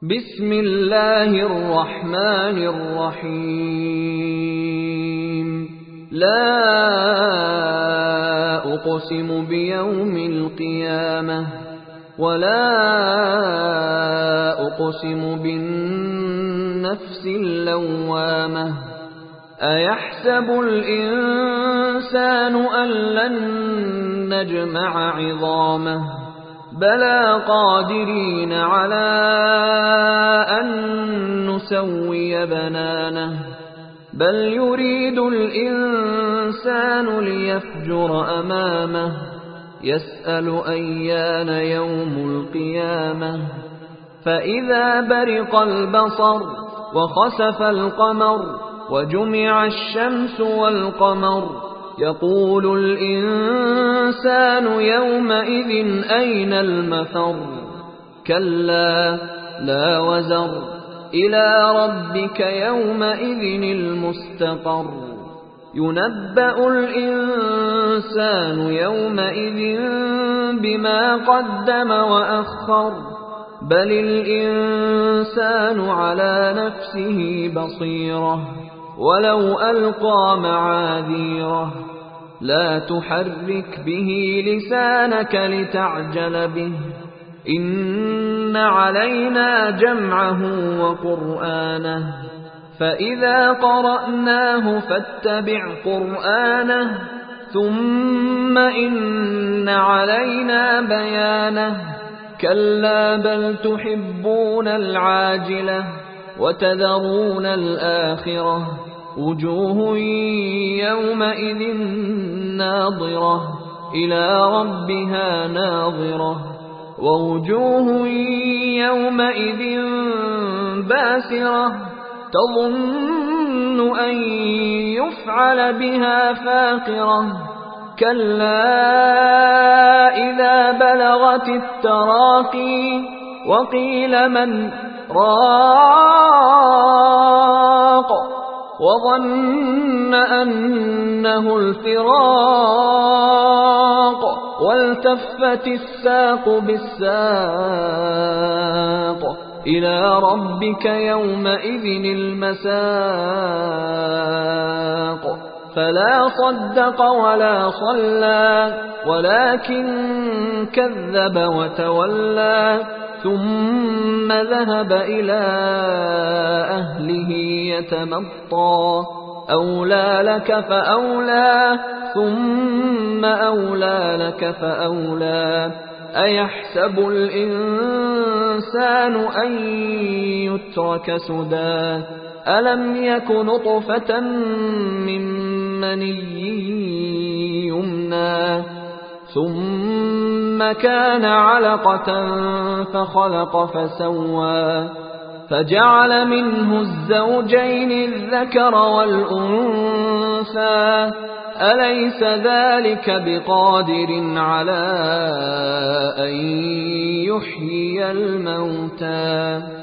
بسم الله الرحمن الرحيم لا أقسم بيوم القيامة ولا أقسم بالنفس اللوامة أيحسب الإنسان أن لن نجمع عظامه بلى قادرين على أن نسوي بنانه بل يريد الإنسان ليفجر أمامه يسأل أيان يوم القيامة فإذا برق البصر وخسف القمر وجمع الشمس والقمر يقول الإنسان يومئذ أين المفر كلا لا وزر إلى ربك يومئذ المستقر ينبأ الإنسان يومئذ بما قدم وأخر بل الإنسان على نفسه بصيرة ولو ألقى معاذيره لا تحرك به لسانك لتعجل به إن علينا جمعه وقرآنه فإذا قرأناه فاتبع قرآنه ثم إن علينا بيانه كلا بل تحبون العاجلة وتذرون الآخرة وجوه يومئذ ناظرة إلى ربها ناظرة ووجوه يومئذ باسرة تظن أن يفعل بها فاقرة كلا إذا بلغت التراقي وقيل من راق وظن أنه الفراق والتفت الساق بالساق إلى ربك يومئذ المساق فلا صدق ولا صلى ولكن كذب وتولى ثم ذهب إلى أهله يتمطى أولى لك فأولى ثم أولى لك فأولى أيحسب الإنسان أن يترك سدى ألم يك نطفة من مني يمنى ثم كان علقة فخلق فسوى فجعل منه الزوجين الذكر والأنثى أليس ذلك بقادر على أن يحيي الموتى